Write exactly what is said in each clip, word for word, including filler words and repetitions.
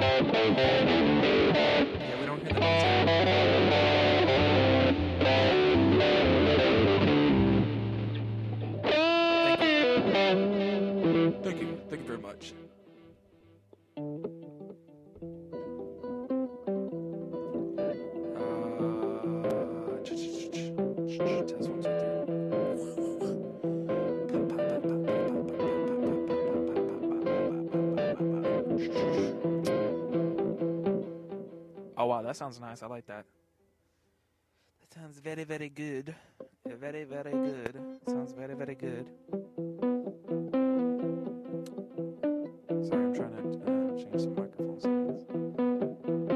Yeah, we don't hear the notes. Thank you. Thank you. Thank you very much. Uh, test one, two, three. Oh wow, that sounds nice. I like that. That sounds very, very good. Very, very good. Sounds very, very good. Sorry, I'm trying to uh, change some microphone settings.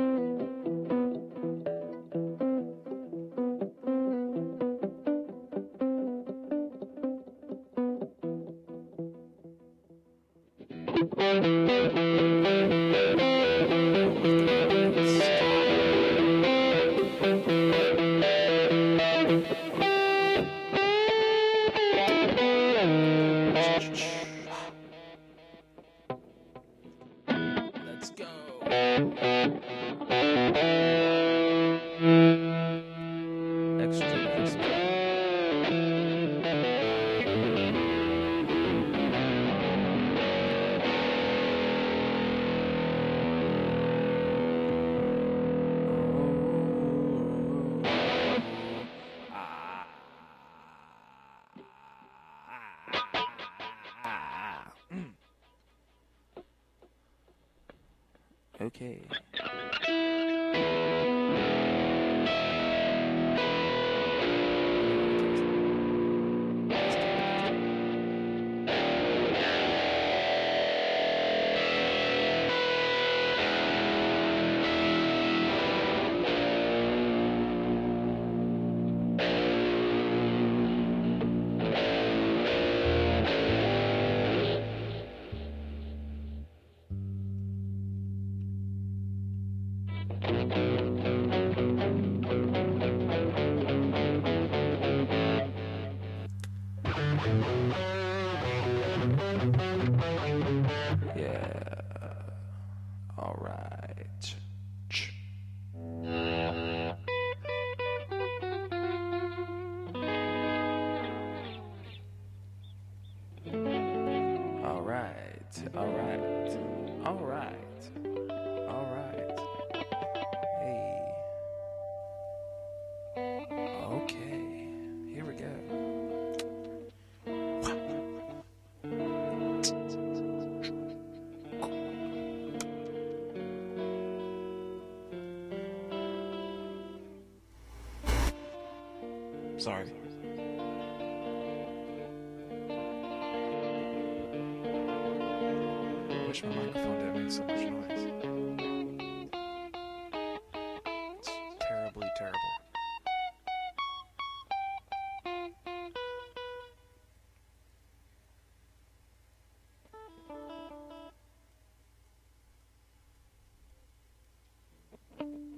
Let's go. Extra crispy. Okay. Yeah. All right. All right. All right. All right. All right. Hey. Okay. Here we go. Sorry. I wish my microphone didn't make so much noise. It's terribly terrible.